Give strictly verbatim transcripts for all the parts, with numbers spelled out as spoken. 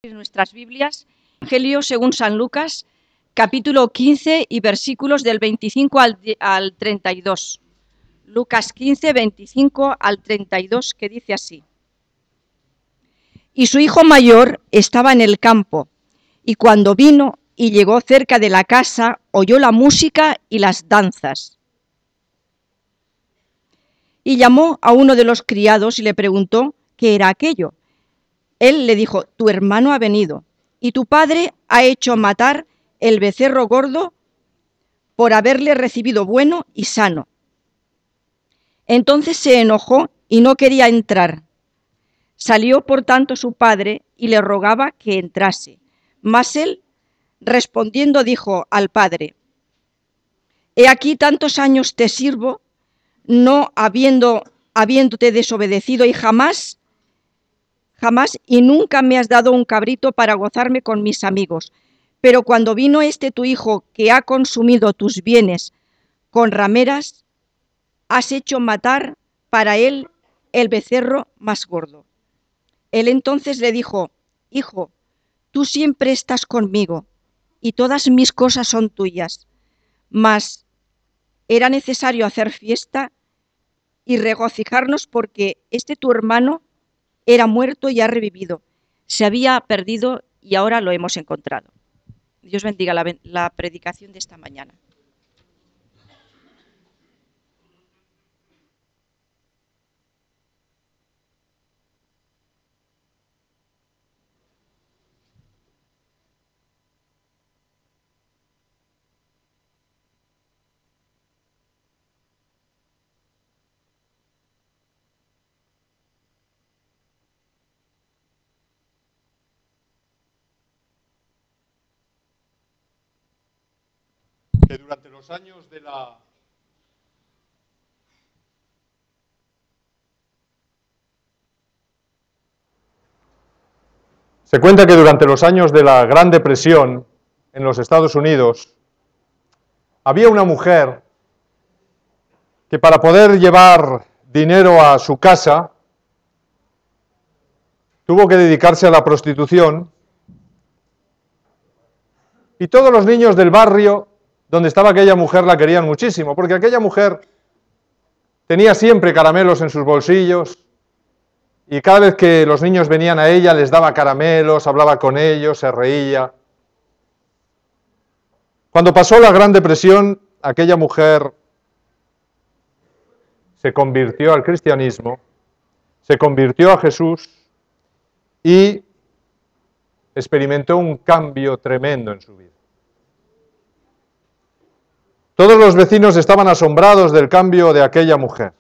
En nuestras Biblias, Evangelio según San Lucas, capítulo quince y versículos del veinticinco al, al treinta y dos. Lucas quince, veinticinco al treinta y dos, que dice así. Y su hijo mayor estaba en el campo, y cuando vino y llegó cerca de la casa, oyó la música y las danzas. Y llamó a uno de los criados y le preguntó qué era aquello. Él le dijo: tu hermano ha venido, y tu padre ha hecho matar el becerro gordo por haberle recibido bueno y sano. Entonces se enojó y no quería entrar. Salió por tanto su padre y le rogaba que entrase. Mas él, respondiendo, dijo al padre: he aquí tantos años te sirvo, no habiendo, habiéndote desobedecido, y jamás Jamás y nunca me has dado un cabrito para gozarme con mis amigos. Pero cuando vino este tu hijo que ha consumido tus bienes con rameras, has hecho matar para él el becerro más gordo. Él entonces le dijo: hijo, tú siempre estás conmigo y todas mis cosas son tuyas. Mas era necesario hacer fiesta y regocijarnos porque este tu hermano era muerto y ha revivido. Se había perdido y ahora lo hemos encontrado. Dios bendiga la, la predicación de esta mañana. Que durante los años de la Se cuenta que durante los años de la Gran Depresión en los Estados Unidos había una mujer que, para poder llevar dinero a su casa, tuvo que dedicarse a la prostitución, y todos los niños del barrio donde estaba aquella mujer la querían muchísimo, porque aquella mujer tenía siempre caramelos en sus bolsillos, y cada vez que los niños venían a ella les daba caramelos, hablaba con ellos, se reía. Cuando pasó la Gran Depresión, aquella mujer se convirtió al cristianismo, se convirtió a Jesús y experimentó un cambio tremendo en su vida. Todos los vecinos estaban asombrados del cambio de aquella mujer.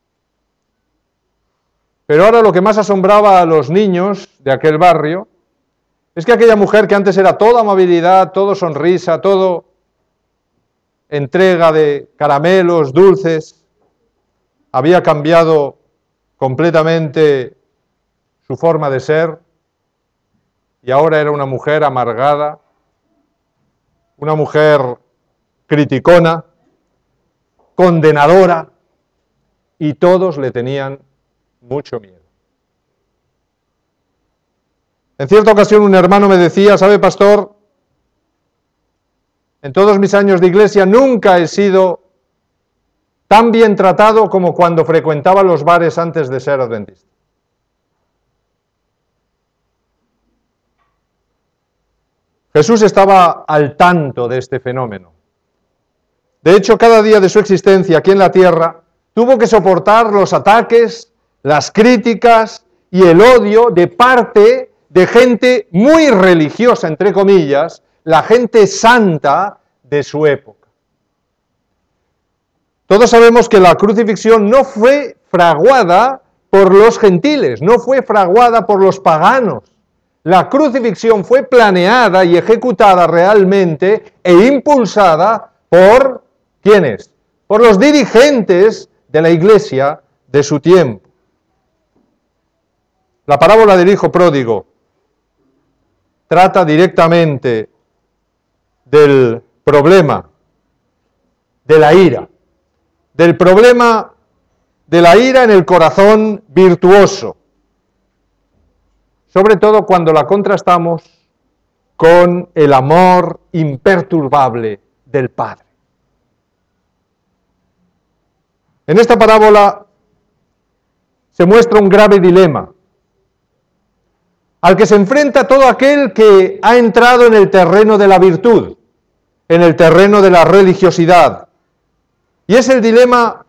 Pero ahora lo que más asombraba a los niños de aquel barrio es que aquella mujer, que antes era toda amabilidad, todo sonrisa, todo entrega de caramelos, dulces, había cambiado completamente su forma de ser y ahora era una mujer amargada, una mujer criticona, condenadora, y todos le tenían mucho miedo. En cierta ocasión un hermano me decía: ¿sabe, pastor? En todos mis años de iglesia nunca he sido tan bien tratado como cuando frecuentaba los bares antes de ser adventista. Jesús estaba al tanto de este fenómeno. De hecho, cada día de su existencia aquí en la tierra tuvo que soportar los ataques, las críticas y el odio de parte de gente muy religiosa, entre comillas, la gente santa de su época. Todos sabemos que la crucifixión no fue fraguada por los gentiles, no fue fraguada por los paganos. La crucifixión fue planeada y ejecutada realmente e impulsada por, ¿quiénes? Por los dirigentes de la iglesia de su tiempo. La parábola del hijo pródigo trata directamente del problema de la ira, del problema de la ira en el corazón virtuoso. sobre todo cuando la contrastamos con el amor imperturbable del Padre. En esta parábola se muestra un grave dilema al que se enfrenta todo aquel que ha entrado en el terreno de la virtud, en el terreno de la religiosidad. Y es el dilema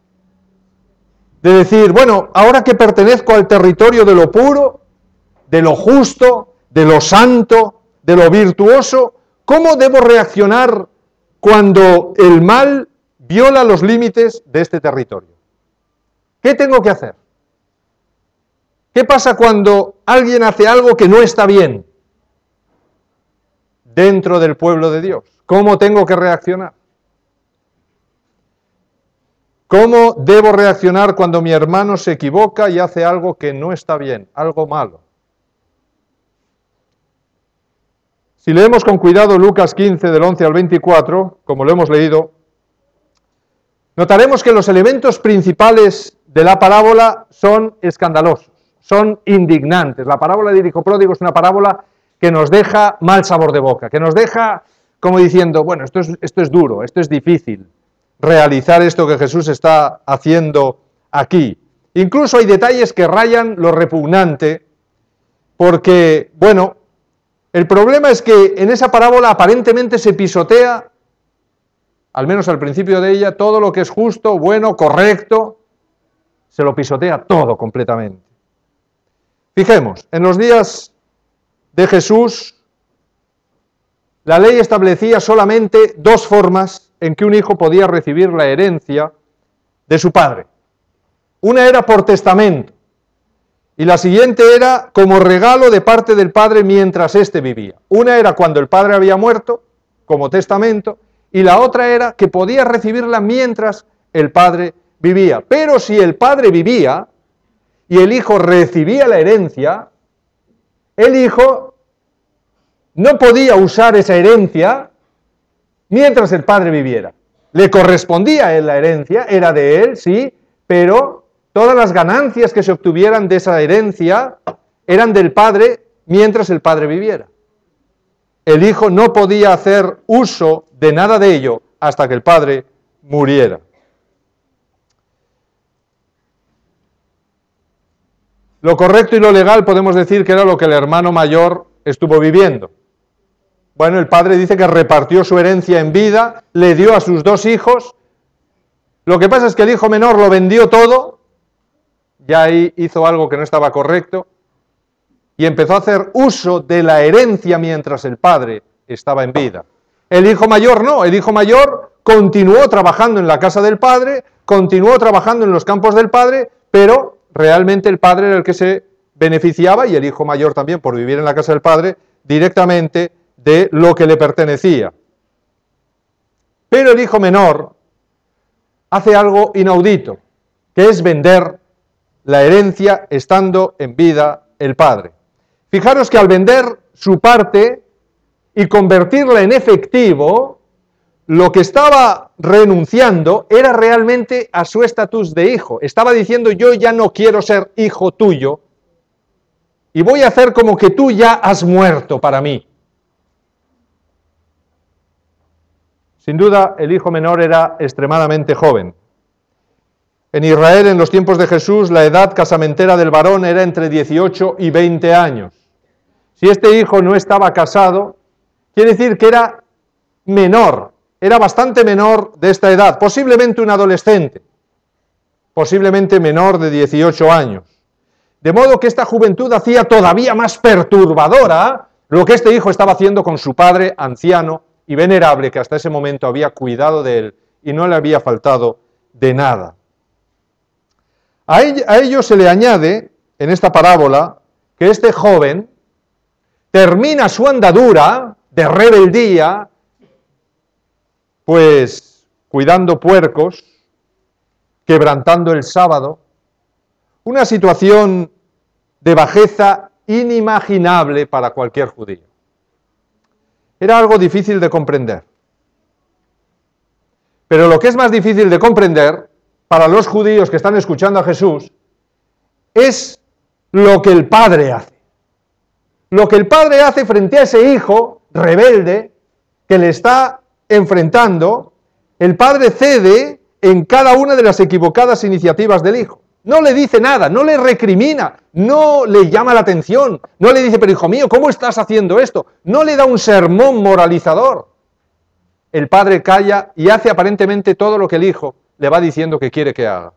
de decir, bueno, ahora que pertenezco al territorio de lo puro, de lo justo, de lo santo, de lo virtuoso, ¿cómo debo reaccionar cuando el mal viola los límites de este territorio? ¿Qué tengo que hacer? ¿Qué pasa cuando alguien hace algo que no está bien dentro del pueblo de Dios? ¿Cómo tengo que reaccionar? ¿Cómo debo reaccionar cuando mi hermano se equivoca y hace algo que no está bien, algo malo? Si leemos con cuidado Lucas quince, del once al veinticuatro, como lo hemos leído, notaremos que los elementos principales de la parábola son escandalosos, son indignantes. La parábola del hijo pródigo es una parábola que nos deja mal sabor de boca, que nos deja como diciendo, bueno, esto es, esto es duro, esto es difícil, realizar esto que Jesús está haciendo aquí. Incluso hay detalles que rayan lo repugnante, porque, bueno, el problema es que en esa parábola aparentemente se pisotea, al menos al principio de ella, todo lo que es justo, bueno, correcto, se lo pisotea todo completamente. Fijemos, en los días de Jesús, la ley establecía solamente dos formas en que un hijo podía recibir la herencia de su padre. Una era por testamento y la siguiente era como regalo de parte del padre mientras éste vivía. Una era cuando el padre había muerto, como testamento, y la otra era que podía recibirla mientras el padre vivía. Pero si el padre vivía y el hijo recibía la herencia, el hijo no podía usar esa herencia mientras el padre viviera. Le correspondía a él la herencia, era de él, sí, pero todas las ganancias que se obtuvieran de esa herencia eran del padre mientras el padre viviera. El hijo no podía hacer uso de nada de ello hasta que el padre muriera. Lo correcto y lo legal podemos decir que era lo que el hermano mayor estuvo viviendo. Bueno, el padre dice que repartió su herencia en vida, le dio a sus dos hijos. Lo que pasa es que el hijo menor lo vendió todo, ya ahí hizo algo que no estaba correcto, y empezó a hacer uso de la herencia mientras el padre estaba en vida. El hijo mayor no, el hijo mayor continuó trabajando en la casa del padre, continuó trabajando en los campos del padre, pero realmente el padre era el que se beneficiaba, y el hijo mayor también, por vivir en la casa del padre, directamente de lo que le pertenecía. Pero el hijo menor hace algo inaudito, que es vender la herencia estando en vida el padre. Fijaros que al vender su parte y convertirla en efectivo, lo que estaba renunciando era realmente a su estatus de hijo. Estaba diciendo, yo ya no quiero ser hijo tuyo y voy a hacer como que tú ya has muerto para mí. Sin duda, el hijo menor era extremadamente joven. En Israel, en los tiempos de Jesús, la edad casamentera del varón era entre dieciocho y veinte años. Si este hijo no estaba casado, quiere decir que era menor, era bastante menor de esta edad, posiblemente un adolescente, posiblemente menor de dieciocho años. De modo que esta juventud hacía todavía más perturbadora lo que este hijo estaba haciendo con su padre anciano y venerable, que hasta ese momento había cuidado de él y no le había faltado de nada. A ello se le añade, en esta parábola, que este joven termina su andadura de rebeldía, pues cuidando puercos, quebrantando el sábado, una situación de bajeza inimaginable para cualquier judío. Era algo difícil de comprender. Pero lo que es más difícil de comprender para los judíos que están escuchando a Jesús es lo que el Padre hace. lo que el padre hace frente a ese hijo rebelde que le está enfrentando, el padre cede en cada una de las equivocadas iniciativas del hijo. No le dice nada, no le recrimina, no le llama la atención, no le dice, pero hijo mío, ¿cómo estás haciendo esto? No le da un sermón moralizador. El padre calla y hace aparentemente todo lo que el hijo le va diciendo que quiere que haga.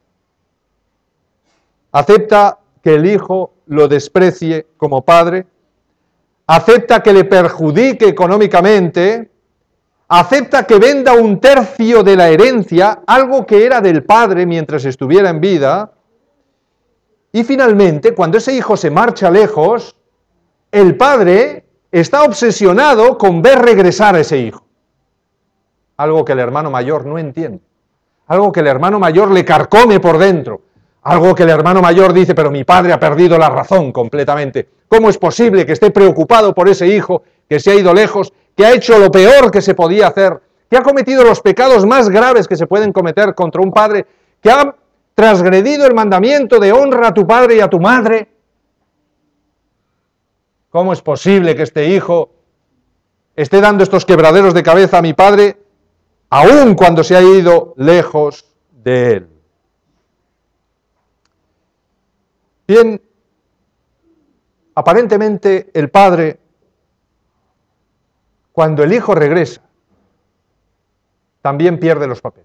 Acepta que el hijo lo desprecie como padre, acepta que le perjudique económicamente, acepta que venda un tercio de la herencia, algo que era del padre mientras estuviera en vida, y finalmente, cuando ese hijo se marcha lejos, el padre está obsesionado con ver regresar a ese hijo. Algo que el hermano mayor no entiende, algo que el hermano mayor le carcome por dentro, algo que el hermano mayor dice, pero mi padre ha perdido la razón completamente. ¿Cómo es posible que esté preocupado por ese hijo que se ha ido lejos, que ha hecho lo peor que se podía hacer, que ha cometido los pecados más graves que se pueden cometer contra un padre, que ha transgredido el mandamiento de honra a tu padre y a tu madre? ¿Cómo es posible que este hijo esté dando estos quebraderos de cabeza a mi padre, aun cuando se ha ido lejos de él? Bien, aparentemente el padre, cuando el hijo regresa, también pierde los papeles.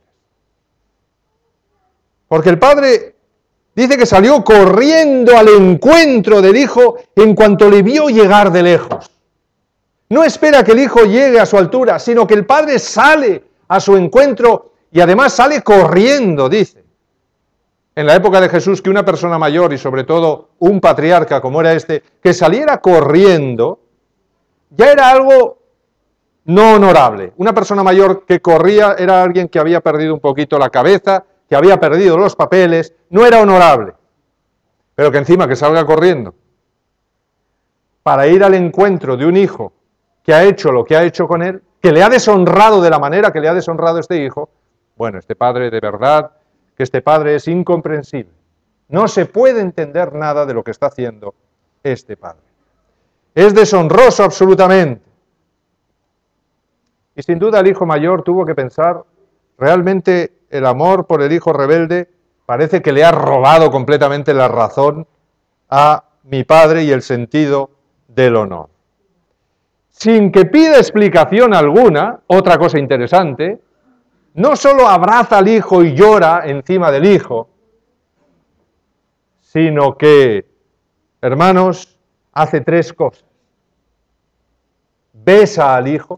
Porque el padre dice que salió corriendo al encuentro del hijo en cuanto le vio llegar de lejos. No espera que el hijo llegue a su altura, sino que el padre sale a su encuentro y además sale corriendo, dice. En la época de Jesús, que una persona mayor y sobre todo un patriarca como era este, que saliera corriendo, ya era algo no honorable. Una persona mayor que corría era alguien que había perdido un poquito la cabeza, que había perdido los papeles, no era honorable. Pero que encima que salga corriendo para ir al encuentro de un hijo que ha hecho lo que ha hecho con él, que le ha deshonrado de la manera que le ha deshonrado este hijo, bueno, este padre de verdad, que este padre es incomprensible. No se puede entender nada de lo que está haciendo este padre. Es deshonroso absolutamente. Y sin duda el hijo mayor tuvo que pensar, realmente el amor por el hijo rebelde parece que le ha robado completamente la razón a mi padre y el sentido del honor. Sin que pida explicación alguna, otra cosa interesante, no solo abraza al hijo y llora encima del hijo, sino que, hermanos, hace tres cosas. Besa al hijo,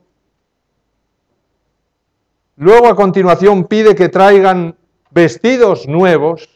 luego a continuación pide que traigan vestidos nuevos,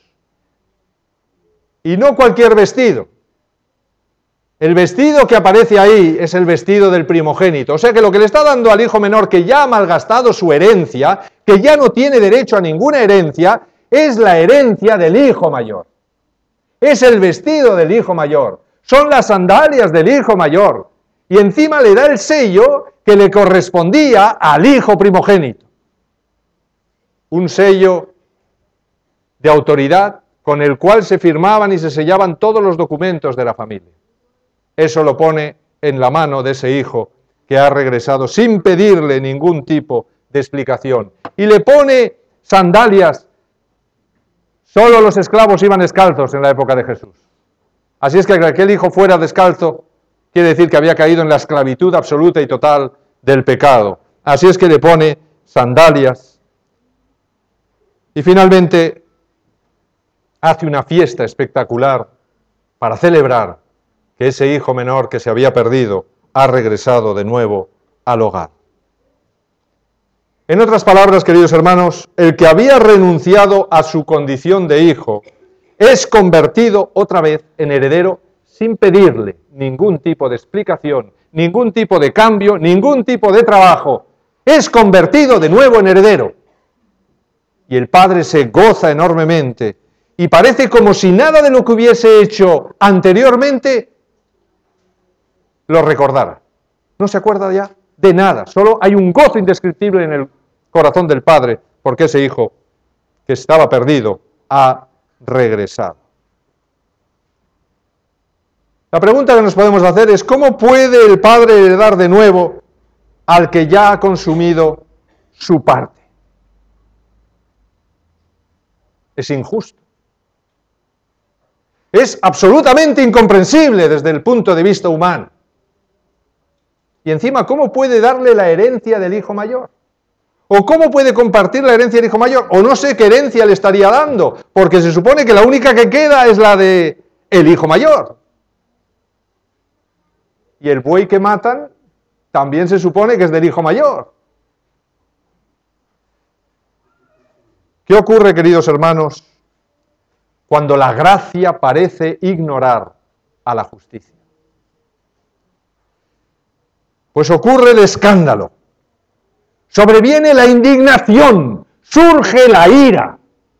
y no cualquier vestido. El vestido que aparece ahí es el vestido del primogénito. O sea que lo que le está dando al hijo menor, que ya ha malgastado su herencia, que ya no tiene derecho a ninguna herencia, es la herencia del hijo mayor. Es el vestido del hijo mayor. Son las sandalias del hijo mayor. Y encima le da el sello que le correspondía al hijo primogénito. Un sello de autoridad con el cual se firmaban y se sellaban todos los documentos de la familia. Eso lo pone en la mano de ese hijo que ha regresado sin pedirle ningún tipo de explicación. Y le pone sandalias. Solo los esclavos iban descalzos en la época de Jesús. Así es que que aquel hijo fuera descalzo quiere decir que había caído en la esclavitud absoluta y total del pecado. Así es que le pone sandalias. Y finalmente hace una fiesta espectacular para celebrar que ese hijo menor que se había perdido ha regresado de nuevo al hogar. En otras palabras, queridos hermanos, el que había renunciado a su condición de hijo es convertido otra vez en heredero sin pedirle ningún tipo de explicación, ningún tipo de cambio, ningún tipo de trabajo. Es convertido de nuevo en heredero. Y el padre se goza enormemente y parece como si nada de lo que hubiese hecho anteriormente lo recordara. No se acuerda ya de nada, solo hay un gozo indescriptible en el corazón del padre porque ese hijo que estaba perdido ha regresado. La pregunta que nos podemos hacer es, ¿cómo puede el padre heredar de nuevo al que ya ha consumido su parte? Es injusto. Es absolutamente incomprensible desde el punto de vista humano. Y encima, ¿cómo puede darle la herencia del hijo mayor? ¿O cómo puede compartir la herencia del hijo mayor? O no sé qué herencia le estaría dando, porque se supone que la única que queda es la de el hijo mayor. Y el buey que matan también se supone que es del hijo mayor. ¿Qué ocurre, queridos hermanos, cuando la gracia parece ignorar a la justicia? Pues ocurre el escándalo. Sobreviene la indignación, surge la ira.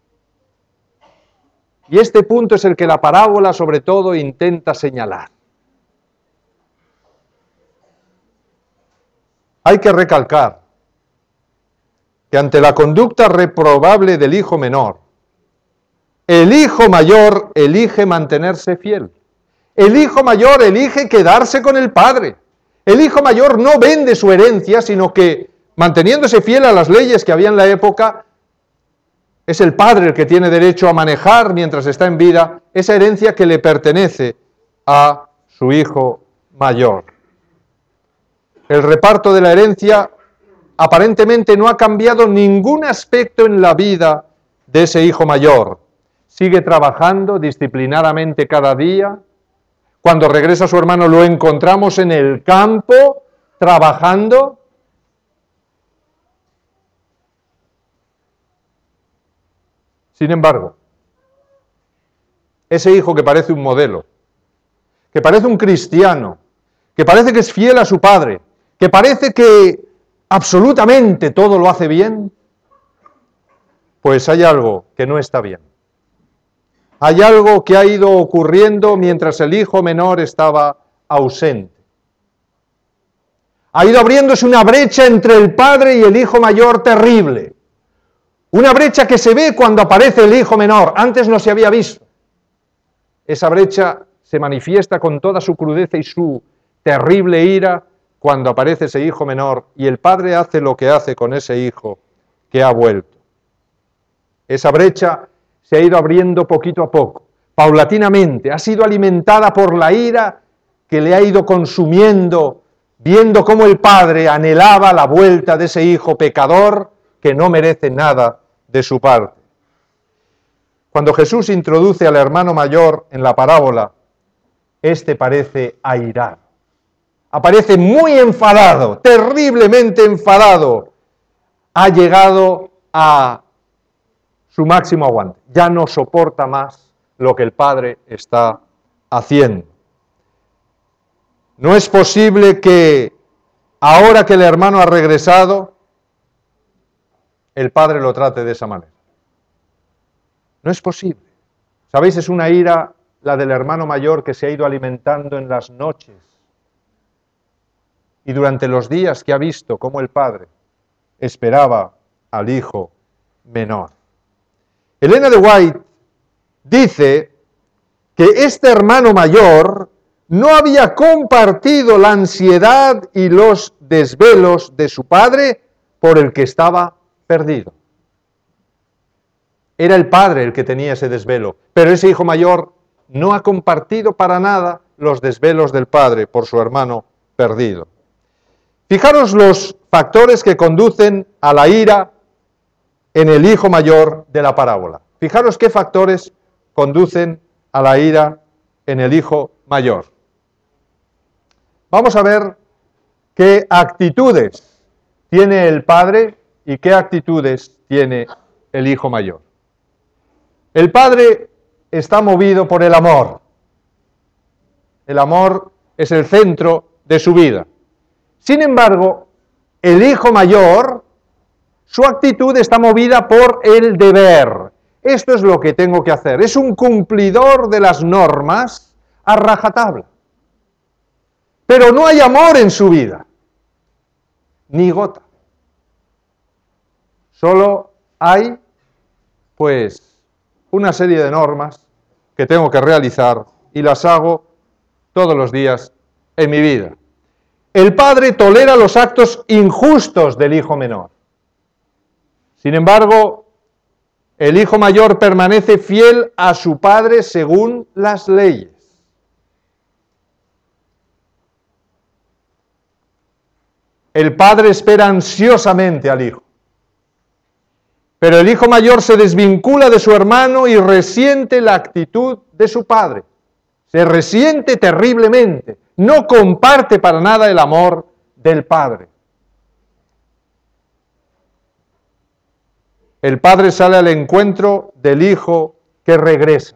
Y este punto es el que la parábola sobre todo intenta señalar. Hay que recalcar que ante la conducta reprobable del hijo menor, el hijo mayor elige mantenerse fiel. El hijo mayor elige quedarse con el padre. El hijo mayor no vende su herencia, sino que, manteniéndose fiel a las leyes que había en la época, es el padre el que tiene derecho a manejar mientras está en vida esa herencia que le pertenece a su hijo mayor. El reparto de la herencia aparentemente no ha cambiado ningún aspecto en la vida de ese hijo mayor. Sigue trabajando disciplinadamente cada día. Cuando regresa su hermano lo encontramos en el campo trabajando. Sin embargo, ese hijo que parece un modelo, que parece un cristiano, que parece que es fiel a su padre, que parece que absolutamente todo lo hace bien, pues hay algo que no está bien. Hay algo que ha ido ocurriendo mientras el hijo menor estaba ausente. Ha ido abriéndose una brecha entre el padre y el hijo mayor terrible. Una brecha que se ve cuando aparece el hijo menor. Antes no se había visto. Esa brecha se manifiesta con toda su crudeza y su terrible ira cuando aparece ese hijo menor y el padre hace lo que hace con ese hijo que ha vuelto. Esa brecha se ha ido abriendo poquito a poco, paulatinamente, ha sido alimentada por la ira que le ha ido consumiendo, viendo cómo el padre anhelaba la vuelta de ese hijo pecador que no merece nada de su parte. Cuando Jesús introduce al hermano mayor en la parábola, éste parece airado. Aparece muy enfadado, terriblemente enfadado. Ha llegado a su máximo aguante. Ya no soporta más lo que el padre está haciendo. No es posible que ahora que el hermano ha regresado, el padre lo trate de esa manera. No es posible. ¿Sabéis? Es una ira la del hermano mayor que se ha ido alimentando en las noches y durante los días que ha visto cómo el padre esperaba al hijo menor. Elena de White dice que este hermano mayor no había compartido la ansiedad y los desvelos de su padre por el que estaba perdido. Era el padre el que tenía ese desvelo, pero ese hijo mayor no ha compartido para nada los desvelos del padre por su hermano perdido. Fijaros los factores que conducen a la ira en el hijo mayor de la parábola. Fijaros qué factores conducen a la ira en el hijo mayor. Vamos a ver qué actitudes tiene el padre y qué actitudes tiene el hijo mayor. El padre está movido por el amor. El amor es el centro de su vida. Sin embargo, el hijo mayor, su actitud está movida por el deber. Esto es lo que tengo que hacer. Es un cumplidor de las normas a rajatabla. Pero no hay amor en su vida, ni gota. Solo hay, pues, una serie de normas que tengo que realizar y las hago todos los días en mi vida. El padre tolera los actos injustos del hijo menor. Sin embargo, el hijo mayor permanece fiel a su padre según las leyes. El padre espera ansiosamente al hijo. Pero el hijo mayor se desvincula de su hermano y resiente la actitud de su padre. Se resiente terriblemente. No comparte para nada el amor del padre. El padre sale al encuentro del hijo que regresa.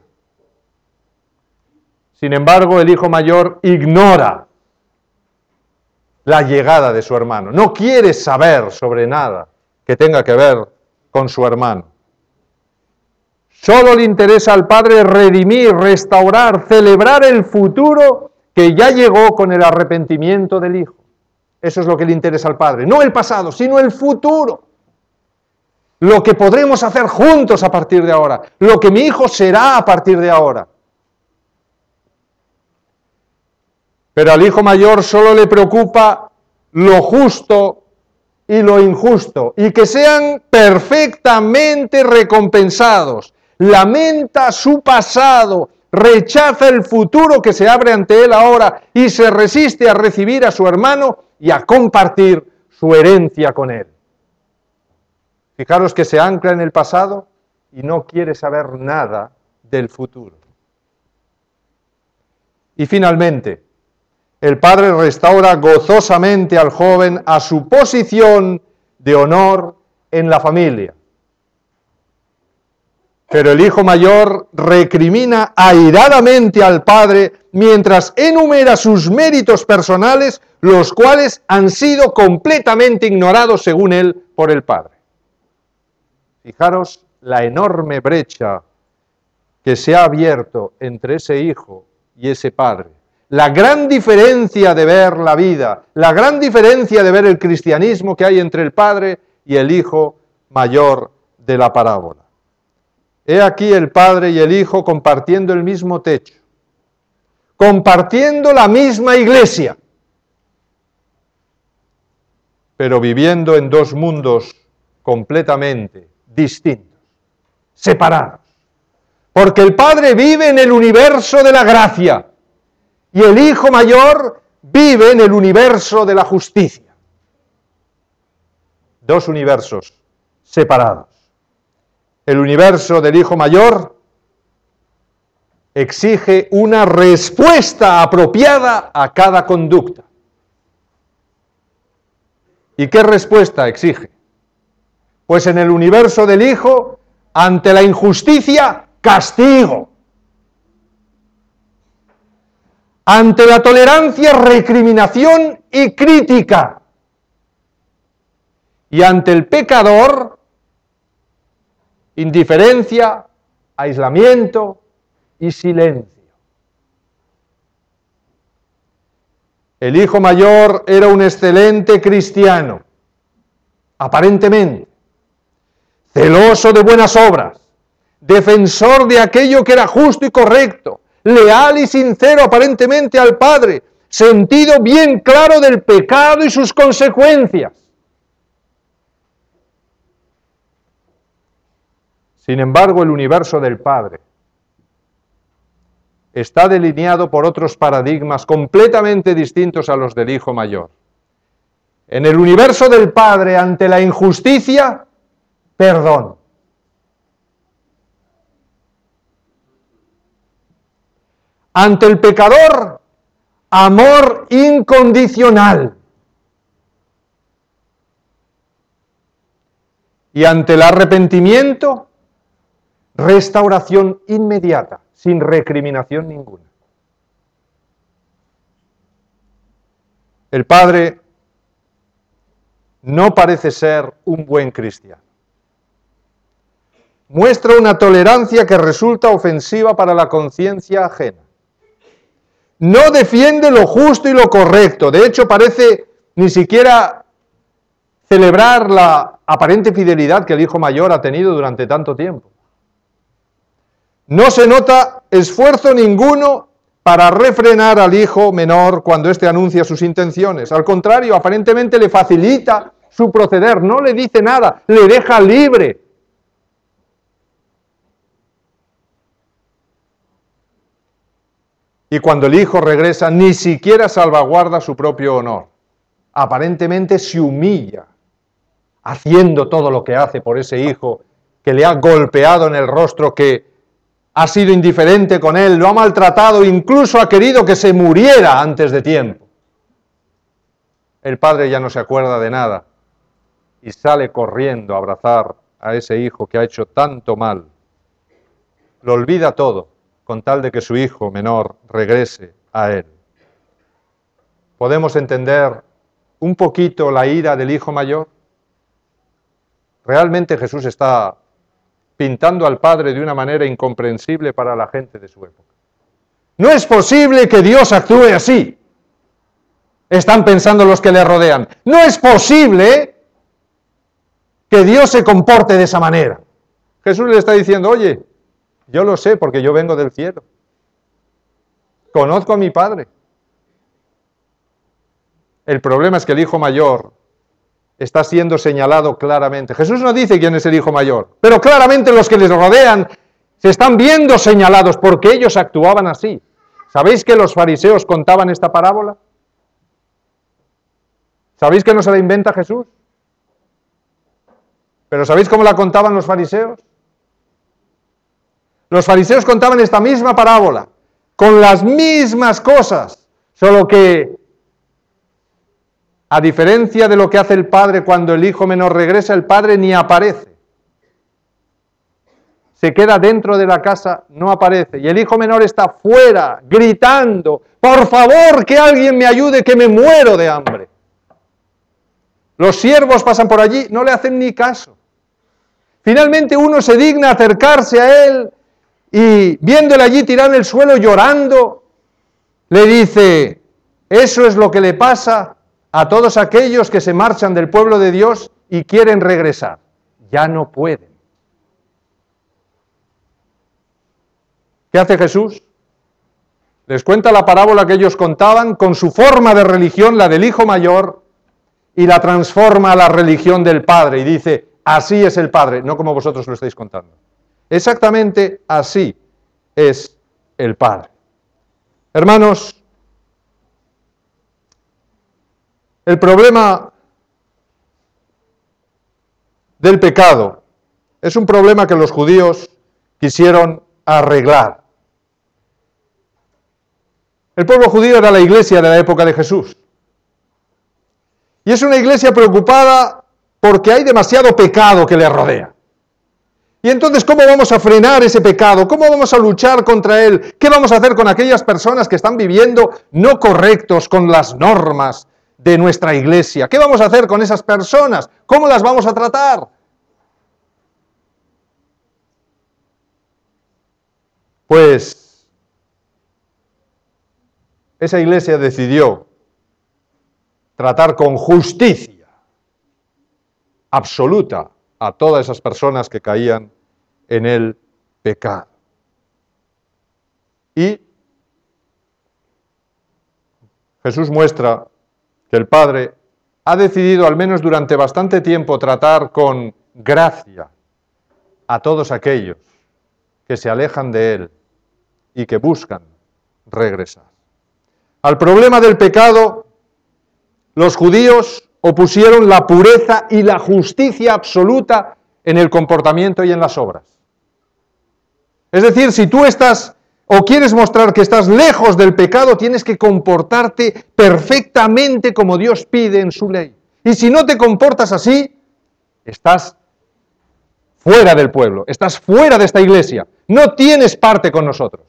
Sin embargo, el hijo mayor ignora la llegada de su hermano. No quiere saber sobre nada que tenga que ver con su hermano. Solo le interesa al padre redimir, restaurar, celebrar el futuro que ya llegó con el arrepentimiento del hijo. Eso es lo que le interesa al padre. No el pasado, sino el futuro. Lo que podremos hacer juntos a partir de ahora. Lo que mi hijo será a partir de ahora. Pero al hijo mayor solo le preocupa lo justo y lo injusto, y que sean perfectamente recompensados. Lamenta su pasado, rechaza el futuro que se abre ante él ahora y se resiste a recibir a su hermano y a compartir su herencia con él. Fijaros que se ancla en el pasado y no quiere saber nada del futuro. Y finalmente, el padre restaura gozosamente al joven a su posición de honor en la familia. Pero el hijo mayor recrimina airadamente al padre mientras enumera sus méritos personales, los cuales han sido completamente ignorados, según él, por el padre. Fijaros la enorme brecha que se ha abierto entre ese hijo y ese padre. La gran diferencia de ver la vida, la gran diferencia de ver el cristianismo que hay entre el padre y el hijo mayor de la parábola. He aquí el padre y el hijo compartiendo el mismo techo, compartiendo la misma iglesia, pero viviendo en dos mundos completamente distintos, separados. Porque el padre vive en el universo de la gracia y el hijo mayor vive en el universo de la justicia. Dos universos separados. El universo del hijo mayor exige una respuesta apropiada a cada conducta. ¿Y qué respuesta exige? Pues en el universo del hijo, ante la injusticia, castigo. Ante la tolerancia, recriminación y crítica. Y ante el pecador, indiferencia, aislamiento y silencio. El hijo mayor era un excelente cristiano, aparentemente, celoso de buenas obras, defensor de aquello que era justo y correcto, leal y sincero aparentemente al Padre, sentido bien claro del pecado y sus consecuencias. Sin embargo, el universo del Padre está delineado por otros paradigmas completamente distintos a los del hijo mayor. En el universo del Padre, ante la injusticia, perdón. Ante el pecador, amor incondicional. Y ante el arrepentimiento, restauración inmediata, sin recriminación ninguna. El padre no parece ser un buen cristiano. Muestra una tolerancia que resulta ofensiva para la conciencia ajena. No defiende lo justo y lo correcto. De hecho, parece ni siquiera celebrar la aparente fidelidad que el hijo mayor ha tenido durante tanto tiempo. No se nota esfuerzo ninguno para refrenar al hijo menor cuando éste anuncia sus intenciones. Al contrario, aparentemente le facilita su proceder, no le dice nada, le deja libre. Y cuando el hijo regresa, ni siquiera salvaguarda su propio honor. Aparentemente se humilla, haciendo todo lo que hace por ese hijo que le ha golpeado en el rostro, que ha sido indiferente con él, lo ha maltratado, incluso ha querido que se muriera antes de tiempo. El padre ya no se acuerda de nada y sale corriendo a abrazar a ese hijo que ha hecho tanto mal. Lo olvida todo con tal de que su hijo menor regrese a él. ¿Podemos entender un poquito la ira del hijo mayor? Realmente Jesús está pintando al Padre de una manera incomprensible para la gente de su época. No es posible que Dios actúe así, están pensando los que le rodean. No es posible que Dios se comporte de esa manera. Jesús le está diciendo, oye, yo lo sé porque yo vengo del cielo. Conozco a mi Padre. El problema es que el hijo mayor está siendo señalado claramente. Jesús no dice quién es el hijo mayor, pero claramente los que les rodean se están viendo señalados porque ellos actuaban así. ¿Sabéis que los fariseos contaban esta parábola? ¿Sabéis que no se la inventa Jesús? ¿Pero sabéis cómo la contaban los fariseos? Los fariseos contaban esta misma parábola, con las mismas cosas, solo que, a diferencia de lo que hace el padre cuando el hijo menor regresa, el padre ni aparece. Se queda dentro de la casa, no aparece. Y el hijo menor está fuera, gritando, por favor, que alguien me ayude, que me muero de hambre. Los siervos pasan por allí, no le hacen ni caso. Finalmente uno se digna acercarse a él y viéndole allí tirado en el suelo llorando, le dice, eso es lo que le pasa a todos aquellos que se marchan del pueblo de Dios y quieren regresar. Ya no pueden. ¿Qué hace Jesús? Les cuenta la parábola que ellos contaban con su forma de religión, la del hijo mayor, y la transforma a la religión del Padre y dice, así es el Padre, no como vosotros lo estáis contando. Exactamente así es el Padre. Hermanos, el problema del pecado es un problema que los judíos quisieron arreglar. El pueblo judío era la iglesia de la época de Jesús. Y es una iglesia preocupada porque hay demasiado pecado que le rodea. Y entonces, ¿cómo vamos a frenar ese pecado? ¿Cómo vamos a luchar contra él? ¿Qué vamos a hacer con aquellas personas que están viviendo no correctos con las normas de nuestra iglesia? ¿Qué vamos a hacer con esas personas? ¿Cómo las vamos a tratar? Pues esa iglesia decidió tratar con justicia absoluta a todas esas personas que caían en el pecado. Y Jesús muestra que el Padre ha decidido, al menos durante bastante tiempo, tratar con gracia a todos aquellos que se alejan de Él y que buscan regresar. Al problema del pecado, los judíos opusieron la pureza y la justicia absoluta en el comportamiento y en las obras. Es decir, si tú estás o quieres mostrar que estás lejos del pecado, tienes que comportarte perfectamente como Dios pide en su ley. Y si no te comportas así, estás fuera del pueblo, estás fuera de esta iglesia, no tienes parte con nosotros.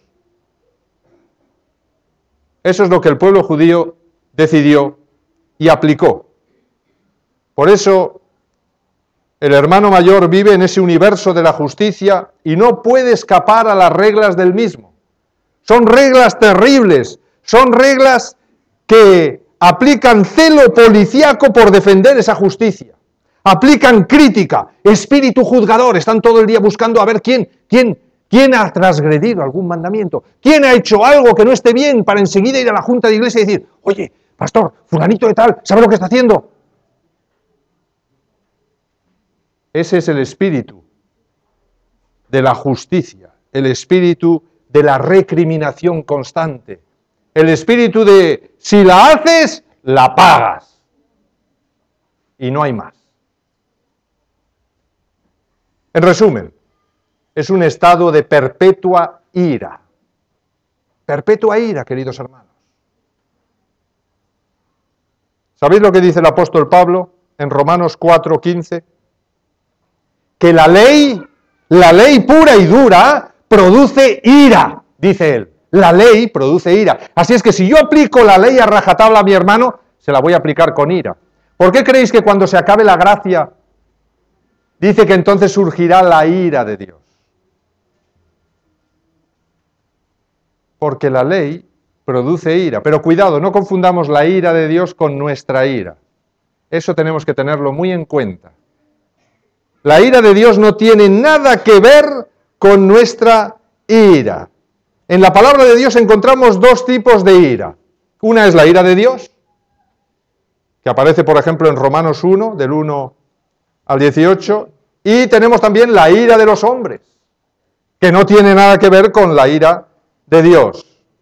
Eso es lo que el pueblo judío decidió y aplicó. Por eso, el hermano mayor vive en ese universo de la justicia y no puede escapar a las reglas del mismo. Son reglas terribles, son reglas que aplican celo policíaco por defender esa justicia. Aplican crítica, espíritu juzgador, están todo el día buscando a ver quién, quién ¿Quién ha transgredido algún mandamiento? ¿Quién ha hecho algo que no esté bien para enseguida ir a la junta de iglesia y decir, oye, pastor, fulanito de tal, ¿sabe lo que está haciendo? Ese es el espíritu de la justicia, el espíritu de la recriminación constante, el espíritu de, si la haces, la pagas. Y no hay más. En resumen, es un estado de perpetua ira. Perpetua ira, queridos hermanos. ¿Sabéis lo que dice el apóstol Pablo en Romanos cuatro, quince? Que la ley, la ley pura y dura, produce ira, dice él. La ley produce ira. Así es que si yo aplico la ley a rajatabla a mi hermano, se la voy a aplicar con ira. ¿Por qué creéis que cuando se acabe la gracia, dice que entonces surgirá la ira de Dios? Porque la ley produce ira. Pero cuidado, no confundamos la ira de Dios con nuestra ira. Eso tenemos que tenerlo muy en cuenta. La ira de Dios no tiene nada que ver con nuestra ira. En la palabra de Dios encontramos dos tipos de ira. Una es la ira de Dios, que aparece, por ejemplo, en Romanos uno, del uno al dieciocho, y tenemos también la ira de los hombres, que no tiene nada que ver con la ira de Dios.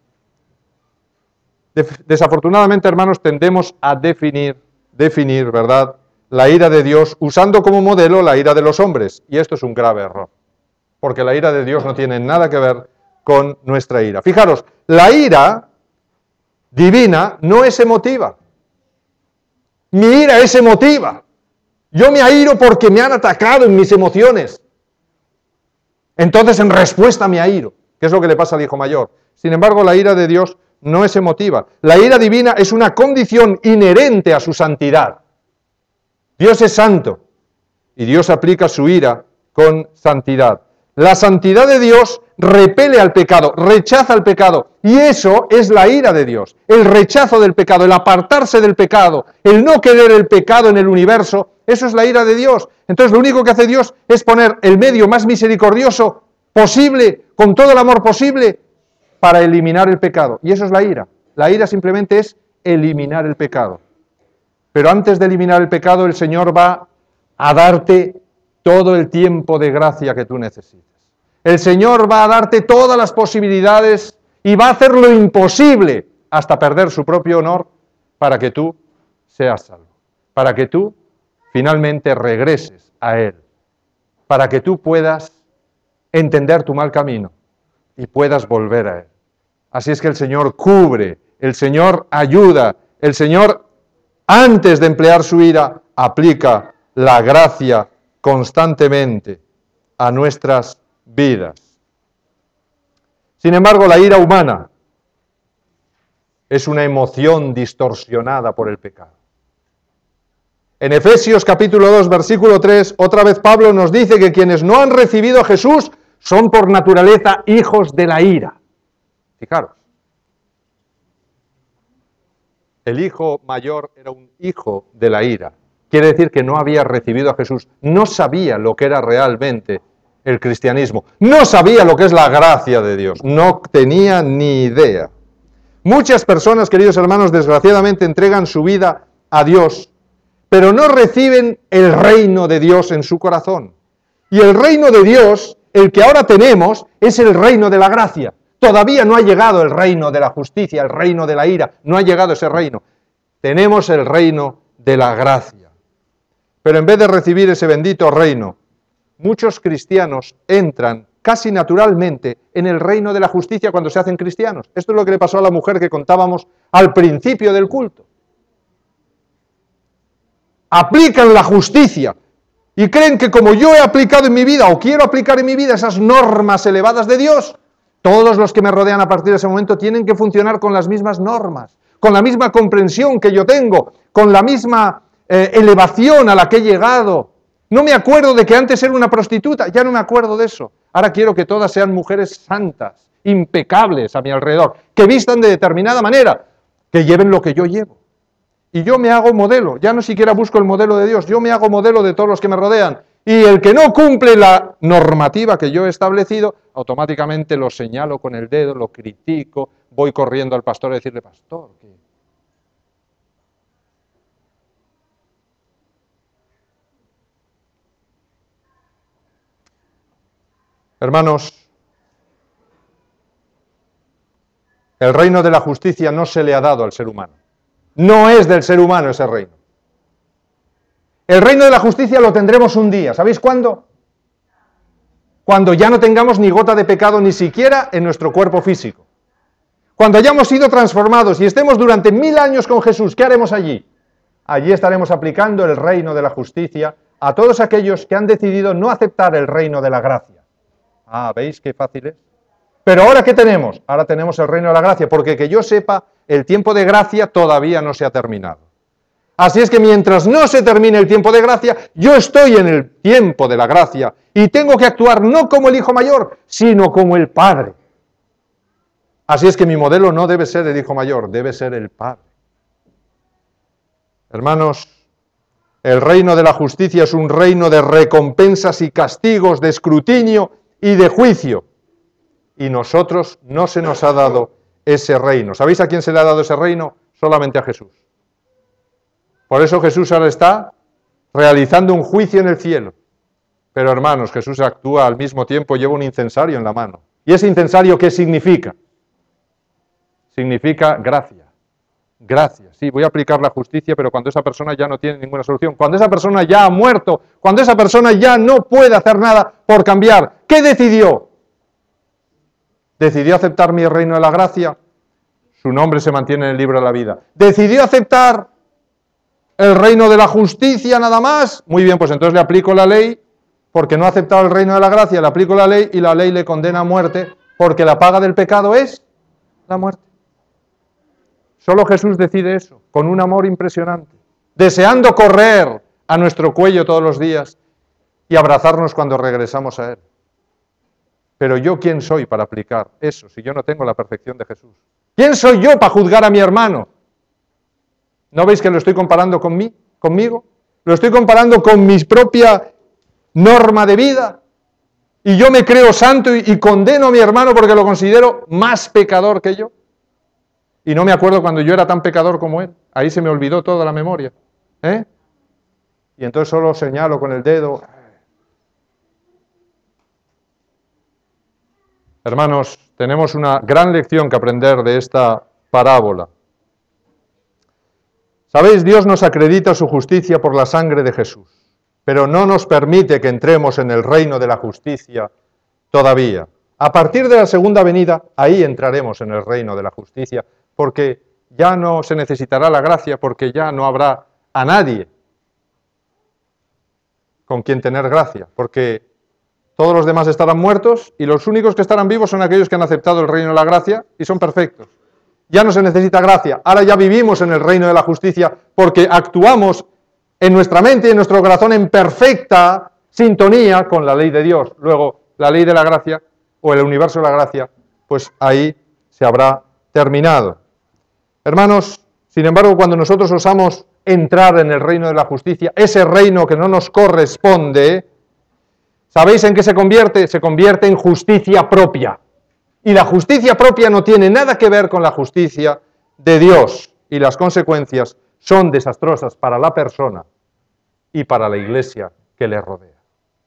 Desafortunadamente, hermanos, tendemos a definir, definir, ¿verdad?, la ira de Dios usando como modelo la ira de los hombres, y esto es un grave error, porque la ira de Dios no tiene nada que ver con nuestra ira. Fijaros, la ira divina no es emotiva. Mi ira es emotiva. Yo me airo porque me han atacado en mis emociones. Entonces, en respuesta me airo, que es lo que le pasa al hijo mayor. Sin embargo, la ira de Dios no es emotiva. La ira divina es una condición inherente a su santidad. Dios es santo y Dios aplica su ira con santidad. La santidad de Dios repele al pecado, rechaza el pecado, y eso es la ira de Dios. El rechazo del pecado, el apartarse del pecado, el no querer el pecado en el universo, eso es la ira de Dios. Entonces lo único que hace Dios es poner el medio más misericordioso posible, con todo el amor posible, para eliminar el pecado. Y eso es la ira. La ira simplemente es eliminar el pecado. Pero antes de eliminar el pecado, el Señor va a darte todo el tiempo de gracia que tú necesites. El Señor va a darte todas las posibilidades y va a hacer lo imposible hasta perder su propio honor para que tú seas salvo, para que tú finalmente regreses a Él, para que tú puedas entender tu mal camino y puedas volver a Él. Así es que el Señor cubre, el Señor ayuda, el Señor, antes de emplear su ira, aplica la gracia constantemente a nuestras vidas. Sin embargo, la ira humana es una emoción distorsionada por el pecado. En Efesios capítulo dos, versículo tres, otra vez Pablo nos dice que quienes no han recibido a Jesús son por naturaleza hijos de la ira. Fijaros, el hijo mayor era un hijo de la ira. Quiere decir que no había recibido a Jesús, no sabía lo que era realmente el cristianismo, no sabía lo que es la gracia de Dios, no tenía ni idea. Muchas personas, queridos hermanos, desgraciadamente entregan su vida a Dios, pero no reciben el reino de Dios en su corazón. Y el reino de Dios, el que ahora tenemos, es el reino de la gracia. Todavía no ha llegado el reino de la justicia, el reino de la ira, no ha llegado ese reino. Tenemos el reino de la gracia. Pero en vez de recibir ese bendito reino, muchos cristianos entran casi naturalmente en el reino de la justicia cuando se hacen cristianos. Esto es lo que le pasó a la mujer que contábamos al principio del culto. Aplican la justicia y creen que como yo he aplicado en mi vida o quiero aplicar en mi vida esas normas elevadas de Dios, todos los que me rodean a partir de ese momento tienen que funcionar con las mismas normas, con la misma comprensión que yo tengo, con la misma eh, elevación a la que he llegado. No me acuerdo de que antes era una prostituta, ya no me acuerdo de eso. Ahora quiero que todas sean mujeres santas, impecables a mi alrededor, que vistan de determinada manera, que lleven lo que yo llevo. Y yo me hago modelo, ya no siquiera busco el modelo de Dios, yo me hago modelo de todos los que me rodean. Y el que no cumple la normativa que yo he establecido, automáticamente lo señalo con el dedo, lo critico, voy corriendo al pastor a decirle, pastor, ¿qué? Hermanos, el reino de la justicia no se le ha dado al ser humano. No es del ser humano ese reino. El reino de la justicia lo tendremos un día. ¿Sabéis cuándo? Cuando ya no tengamos ni gota de pecado ni siquiera en nuestro cuerpo físico. Cuando hayamos sido transformados y estemos durante mil años con Jesús, ¿qué haremos allí? Allí estaremos aplicando el reino de la justicia a todos aquellos que han decidido no aceptar el reino de la gracia. Ah, ¿veis qué fácil es? Pero ahora, ¿qué tenemos? Ahora tenemos el reino de la gracia, porque que yo sepa, el tiempo de gracia todavía no se ha terminado. Así es que mientras no se termine el tiempo de gracia, yo estoy en el tiempo de la gracia y tengo que actuar no como el hijo mayor, sino como el padre. Así es que mi modelo no debe ser el hijo mayor, debe ser el padre. Hermanos, el reino de la justicia es un reino de recompensas y castigos, de escrutinio y de juicio. Y nosotros no se nos ha dado ese reino. ¿Sabéis a quién se le ha dado ese reino? Solamente a Jesús. Por eso Jesús ahora está realizando un juicio en el cielo. Pero hermanos, Jesús actúa al mismo tiempo, lleva un incensario en la mano. ¿Y ese incensario qué significa? Significa gracia. Gracia. Sí, voy a aplicar la justicia, pero cuando esa persona ya no tiene ninguna solución, cuando esa persona ya ha muerto, cuando esa persona ya no puede hacer nada por cambiar, ¿qué decidió? ¿Decidió aceptar mi reino de la gracia? Su nombre se mantiene en el libro de la vida. ¿Decidió aceptar el reino de la justicia nada más? Muy bien, pues entonces le aplico la ley, porque no ha aceptado el reino de la gracia, le aplico la ley y la ley le condena a muerte, porque la paga del pecado es la muerte. Solo Jesús decide eso, con un amor impresionante, deseando correr a nuestro cuello todos los días y abrazarnos cuando regresamos a Él. Pero yo, ¿quién soy para aplicar eso si yo no tengo la perfección de Jesús? ¿Quién soy yo para juzgar a mi hermano? ¿No veis que lo estoy comparando con mí, conmigo? Lo estoy comparando con mi propia norma de vida. Y yo me creo santo y, y condeno a mi hermano porque lo considero más pecador que yo. Y no me acuerdo cuando yo era tan pecador como él. Ahí se me olvidó toda la memoria. ¿Eh? Y entonces solo señalo con el dedo. Hermanos, tenemos una gran lección que aprender de esta parábola. ¿Sabéis? Dios nos acredita su justicia por la sangre de Jesús, pero no nos permite que entremos en el reino de la justicia todavía. A partir de la segunda venida, ahí entraremos en el reino de la justicia, porque ya no se necesitará la gracia, porque ya no habrá a nadie con quien tener gracia, porque todos los demás estarán muertos y los únicos que estarán vivos son aquellos que han aceptado el reino de la gracia y son perfectos. Ya no se necesita gracia, ahora ya vivimos en el reino de la justicia porque actuamos en nuestra mente y en nuestro corazón en perfecta sintonía con la ley de Dios. Luego, la ley de la gracia o el universo de la gracia, pues ahí se habrá terminado. Hermanos, sin embargo, cuando nosotros osamos entrar en el reino de la justicia, ese reino que no nos corresponde, ¿sabéis en qué se convierte? Se convierte en justicia propia. Y la justicia propia no tiene nada que ver con la justicia de Dios. Y las consecuencias son desastrosas para la persona y para la iglesia que le rodea.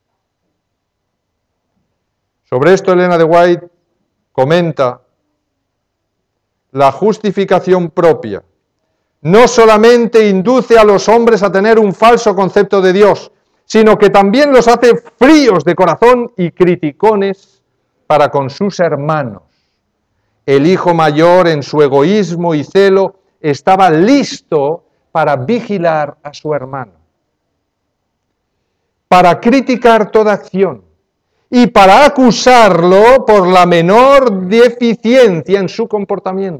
Sobre esto Elena de White comenta: la justificación propia no solamente induce a los hombres a tener un falso concepto de Dios, sino que también los hace fríos de corazón y criticones para con sus hermanos. El hijo mayor, en su egoísmo y celo, estaba listo para vigilar a su hermano, para criticar toda acción y para acusarlo por la menor deficiencia en su comportamiento.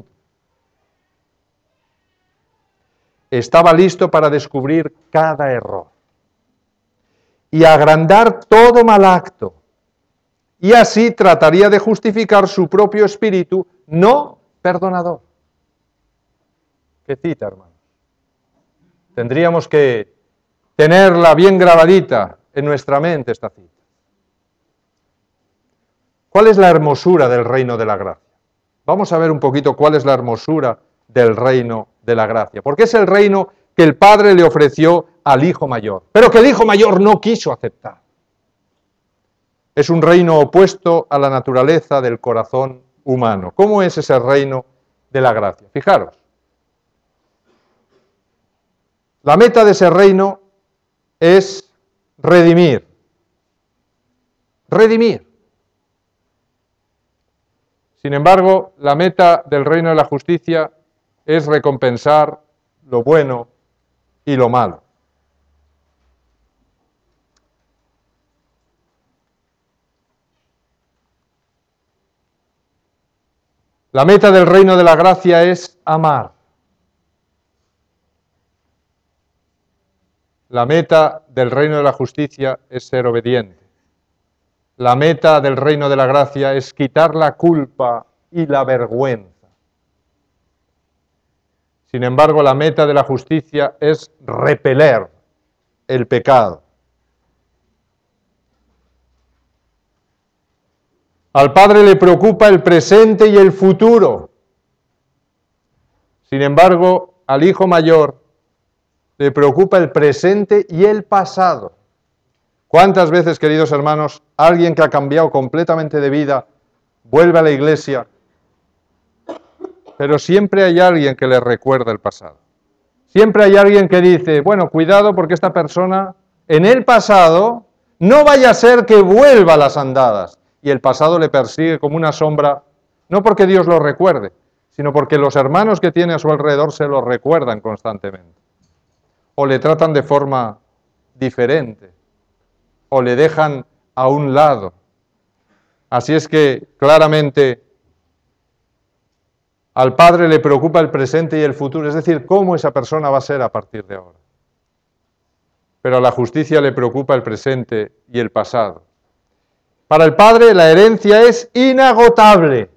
Estaba listo para descubrir cada error y agrandar todo mal acto, y así trataría de justificar su propio espíritu no perdonador. ¿Qué cita, hermanos? Tendríamos que tenerla bien grabadita en nuestra mente esta cita. ¿Cuál es la hermosura del reino de la gracia? Vamos a ver un poquito cuál es la hermosura del reino de la gracia. Porque es el reino que el Padre le ofreció al Hijo mayor, pero que el Hijo mayor no quiso aceptar. Es un reino opuesto a la naturaleza del corazón humano. ¿Cómo es ese reino de la gracia? Fijaros. La meta de ese reino es redimir. Redimir. Sin embargo, la meta del reino de la justicia es recompensar lo bueno y lo malo. La meta del reino de la gracia es amar. La meta del reino de la justicia es ser obediente. La meta del reino de la gracia es quitar la culpa y la vergüenza. Sin embargo, la meta de la justicia es repeler el pecado. Al Padre le preocupa el presente y el futuro. Sin embargo, al Hijo mayor le preocupa el presente y el pasado. ¿Cuántas veces, queridos hermanos, alguien que ha cambiado completamente de vida vuelve a la iglesia, pero siempre hay alguien que le recuerda el pasado? Siempre hay alguien que dice, bueno, cuidado porque esta persona en el pasado no vaya a ser que vuelva a las andadas. Y el pasado le persigue como una sombra, no porque Dios lo recuerde, sino porque los hermanos que tiene a su alrededor se lo recuerdan constantemente. O le tratan de forma diferente, o le dejan a un lado. Así es que, claramente, al Padre le preocupa el presente y el futuro, es decir, cómo esa persona va a ser a partir de ahora. Pero a la justicia le preocupa el presente y el pasado. Para el Padre la herencia es inagotable.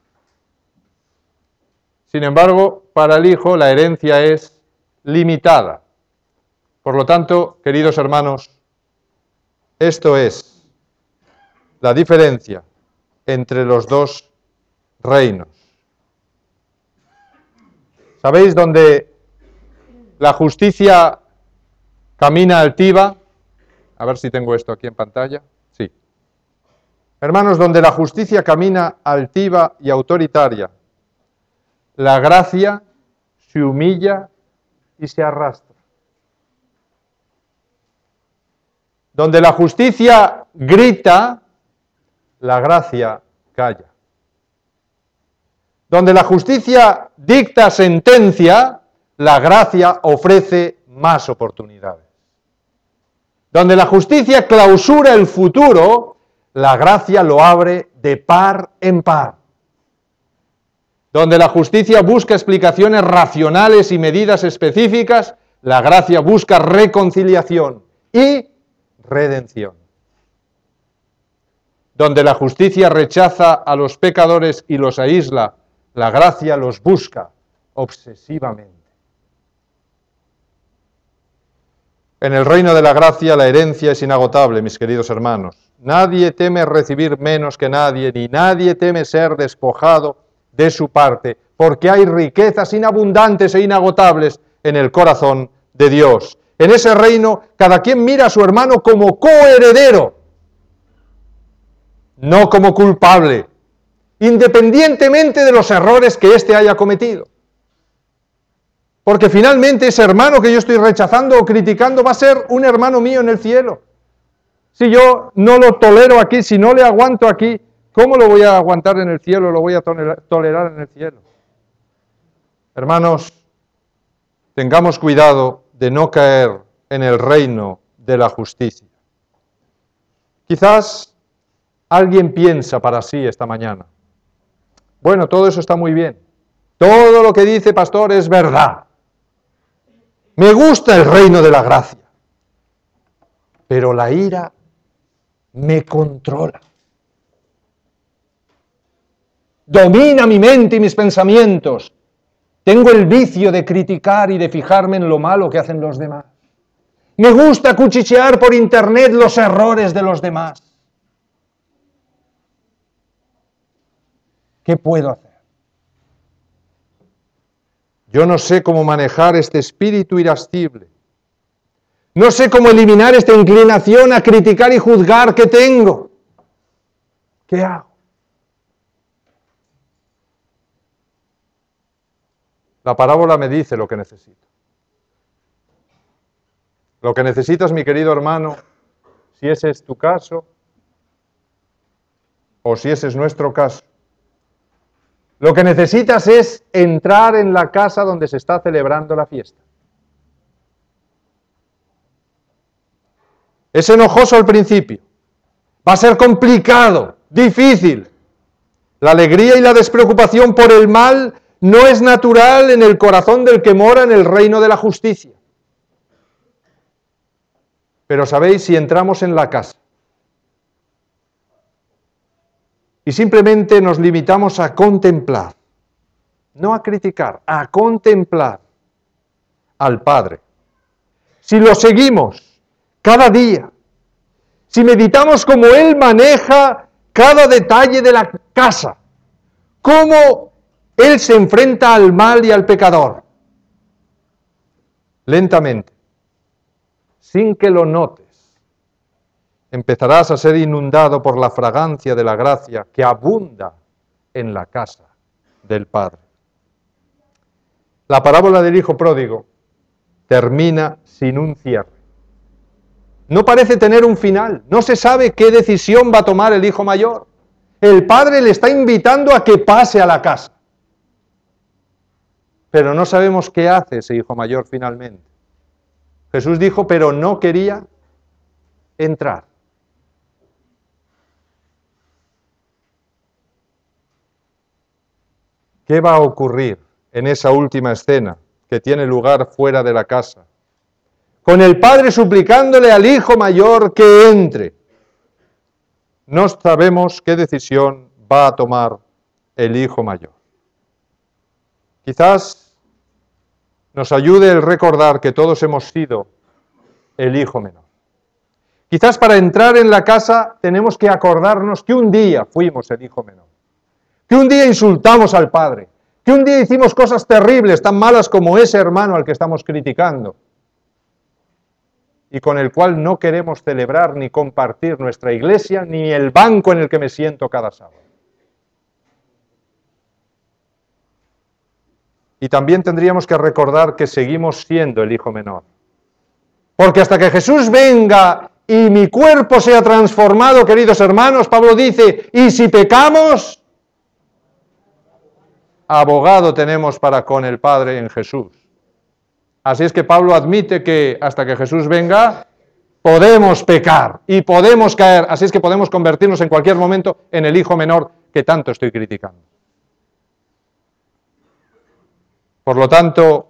Sin embargo, para el Hijo la herencia es limitada. Por lo tanto, queridos hermanos, esto es la diferencia entre los dos reinos. ¿Sabéis dónde la justicia camina altiva? A ver si tengo esto aquí en pantalla. Sí. Hermanos, donde la justicia camina altiva y autoritaria, la gracia se humilla y se arrastra. Donde la justicia grita, la gracia calla. Donde la justicia dicta sentencia, la gracia ofrece más oportunidades. Donde la justicia clausura el futuro, la gracia lo abre de par en par. Donde la justicia busca explicaciones racionales y medidas específicas, la gracia busca reconciliación y redención. Donde la justicia rechaza a los pecadores y los aísla, la gracia los busca obsesivamente. En el reino de la gracia la herencia es inagotable, mis queridos hermanos. Nadie teme recibir menos que nadie, ni nadie teme ser despojado de su parte, porque hay riquezas inabundantes e inagotables en el corazón de Dios. En ese reino, cada quien mira a su hermano como coheredero, no como culpable, independientemente de los errores que éste haya cometido. Porque finalmente ese hermano que yo estoy rechazando o criticando va a ser un hermano mío en el cielo. Si yo no lo tolero aquí, si no le aguanto aquí, ¿cómo lo voy a aguantar en el cielo? Lo voy a tolerar en el cielo. Hermanos, tengamos cuidado de no caer en el reino de la justicia. Quizás alguien piensa para sí esta mañana, bueno, todo eso está muy bien, todo lo que dice pastor es verdad, me gusta el reino de la gracia, pero la ira me controla, domina mi mente y mis pensamientos. Tengo el vicio de criticar y de fijarme en lo malo que hacen los demás. Me gusta cuchichear por internet los errores de los demás. ¿Qué puedo hacer? Yo no sé cómo manejar este espíritu irascible. No sé cómo eliminar esta inclinación a criticar y juzgar que tengo. ¿Qué hago? La parábola me dice lo que necesito. Lo que necesitas, mi querido hermano, si ese es tu caso, o si ese es nuestro caso, lo que necesitas es entrar en la casa donde se está celebrando la fiesta. Es enojoso al principio, va a ser complicado, difícil. La alegría y la despreocupación por el mal no es natural en el corazón del que mora en el reino de la justicia. Pero sabéis, si entramos en la casa y simplemente nos limitamos a contemplar, no a criticar, a contemplar al Padre, si lo seguimos cada día, si meditamos cómo Él maneja cada detalle de la casa, cómo Él se enfrenta al mal y al pecador, lentamente, sin que lo notes, empezarás a ser inundado por la fragancia de la gracia que abunda en la casa del Padre. La parábola del hijo pródigo termina sin un cierre. No parece tener un final, no se sabe qué decisión va a tomar el hijo mayor. El padre le está invitando a que pase a la casa. Pero no sabemos qué hace ese hijo mayor finalmente. Jesús dijo, pero no quería entrar. ¿Qué va a ocurrir en esa última escena que tiene lugar fuera de la casa? Con el padre suplicándole al hijo mayor que entre. No sabemos qué decisión va a tomar el hijo mayor. Quizás nos ayude el recordar que todos hemos sido el hijo menor. Quizás para entrar en la casa tenemos que acordarnos que un día fuimos el hijo menor, que un día insultamos al padre, que un día hicimos cosas terribles, tan malas como ese hermano al que estamos criticando, y con el cual no queremos celebrar ni compartir nuestra iglesia, ni el banco en el que me siento cada sábado. Y también tendríamos que recordar que seguimos siendo el hijo menor. Porque hasta que Jesús venga y mi cuerpo sea transformado, queridos hermanos, Pablo dice, y si pecamos, abogado tenemos para con el Padre en Jesús. Así es que Pablo admite que hasta que Jesús venga, podemos pecar y podemos caer. Así es que podemos convertirnos en cualquier momento en el hijo menor que tanto estoy criticando. Por lo tanto,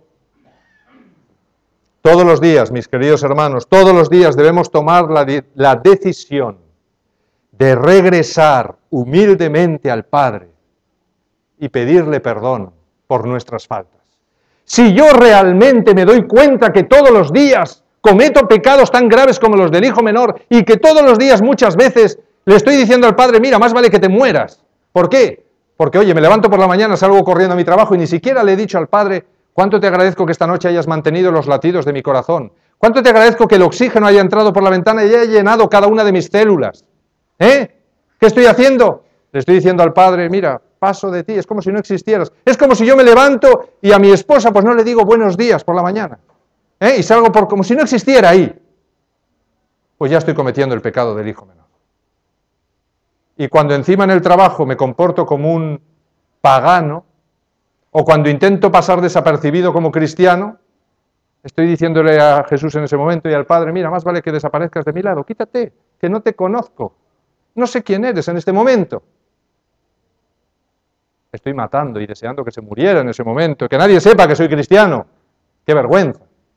todos los días, mis queridos hermanos, todos los días debemos tomar la, de, la decisión de regresar humildemente al Padre y pedirle perdón por nuestras faltas. Si yo realmente me doy cuenta que todos los días cometo pecados tan graves como los del hijo menor y que todos los días muchas veces le estoy diciendo al Padre, mira, más vale que te mueras. ¿Por qué? Porque, oye, me levanto por la mañana, salgo corriendo a mi trabajo y ni siquiera le he dicho al Padre, cuánto te agradezco que esta noche hayas mantenido los latidos de mi corazón. Cuánto te agradezco que el oxígeno haya entrado por la ventana y haya llenado cada una de mis células. ¿Eh? ¿Qué estoy haciendo? Le estoy diciendo al Padre, mira, paso de ti, es como si no existieras. Es como si yo me levanto y a mi esposa pues no le digo buenos días por la mañana. ¿Eh? Y salgo por como si no existiera ahí. Pues ya estoy cometiendo el pecado del hijo menor. Y cuando encima en el trabajo me comporto como un pagano, o cuando intento pasar desapercibido como cristiano, estoy diciéndole a Jesús en ese momento y al Padre, mira, más vale que desaparezcas de mi lado, quítate, que no te conozco, no sé quién eres en este momento. Estoy matando y deseando que se muriera en ese momento, que nadie sepa que soy cristiano. ¡Qué vergüenza!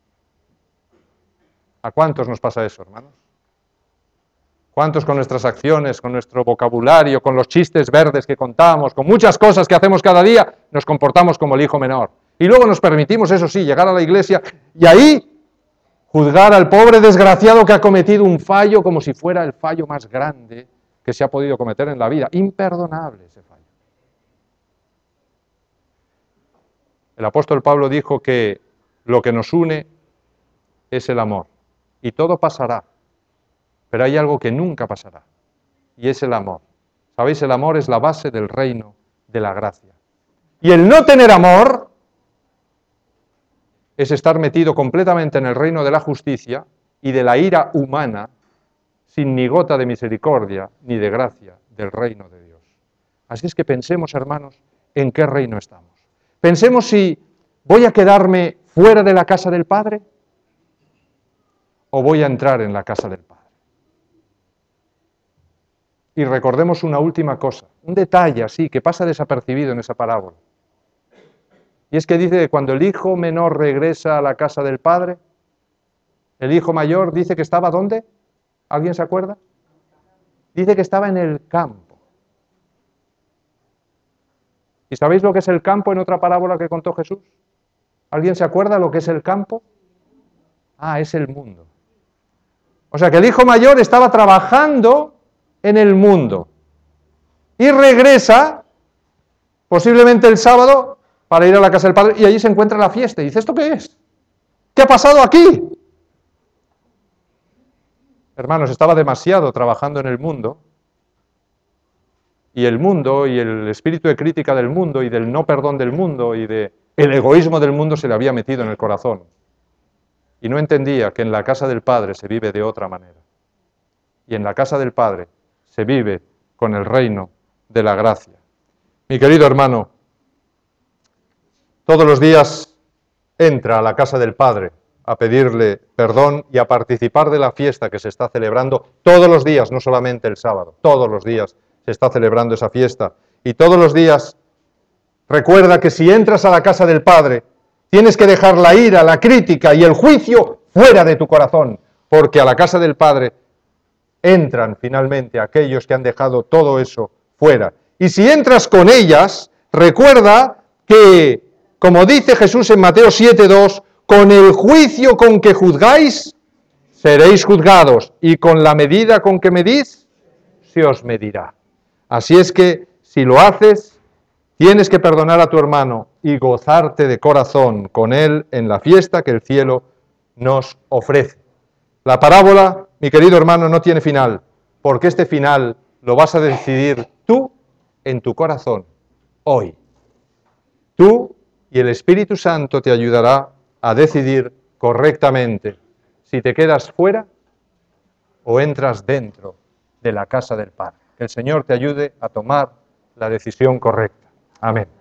¿A cuántos nos pasa eso, hermanos? ¿Cuántos con nuestras acciones, con nuestro vocabulario, con los chistes verdes que contamos, con muchas cosas que hacemos cada día, nos comportamos como el hijo menor? Y luego nos permitimos, eso sí, llegar a la iglesia y ahí juzgar al pobre desgraciado que ha cometido un fallo como si fuera el fallo más grande que se ha podido cometer en la vida. Imperdonable ese fallo. El apóstol Pablo dijo que lo que nos une es el amor. Y todo pasará, pero hay algo que nunca pasará, y es el amor. ¿Sabéis? El amor es la base del reino de la gracia. Y el no tener amor es estar metido completamente en el reino de la justicia y de la ira humana, sin ni gota de misericordia ni de gracia del reino de Dios. Así es que pensemos, hermanos, en qué reino estamos. Pensemos si voy a quedarme fuera de la casa del Padre o voy a entrar en la casa del Padre. Y recordemos una última cosa, un detalle así que pasa desapercibido en esa parábola. Y es que dice que cuando el hijo menor regresa a la casa del padre, el hijo mayor dice que estaba ¿dónde? ¿Alguien se acuerda? Dice que estaba en el campo. ¿Y sabéis lo que es el campo en otra parábola que contó Jesús? ¿Alguien se acuerda lo que es el campo? Ah, es el mundo. O sea que el hijo mayor estaba trabajando en el mundo y regresa, posiblemente el sábado, para ir a la casa del padre, y allí se encuentra la fiesta. Y dice, ¿esto qué es? ¿Qué ha pasado aquí? Hermanos, estaba demasiado trabajando en el mundo, y el mundo, y el espíritu de crítica del mundo, y del no perdón del mundo, y del egoísmo del mundo se le había metido en el corazón. Y no entendía que en la casa del Padre se vive de otra manera. Y en la casa del Padre se vive con el reino de la gracia. Mi querido hermano, todos los días entra a la casa del Padre a pedirle perdón y a participar de la fiesta que se está celebrando todos los días, no solamente el sábado, todos los días se está celebrando esa fiesta. Y todos los días recuerda que si entras a la casa del Padre, tienes que dejar la ira, la crítica y el juicio fuera de tu corazón, porque a la casa del Padre entran finalmente aquellos que han dejado todo eso fuera. Y si entras con ellas, recuerda que, como dice Jesús en Mateo siete dos, con el juicio con que juzgáis, seréis juzgados, y con la medida con que medís, se os medirá. Así es que, si lo haces, tienes que perdonar a tu hermano y gozarte de corazón con él en la fiesta que el cielo nos ofrece. La parábola, mi querido hermano, no tiene final, porque este final lo vas a decidir tú en tu corazón, hoy. Tú y el Espíritu Santo te ayudará a decidir correctamente si te quedas fuera o entras dentro de la casa del Padre. Que el Señor te ayude a tomar la decisión correcta. Amén.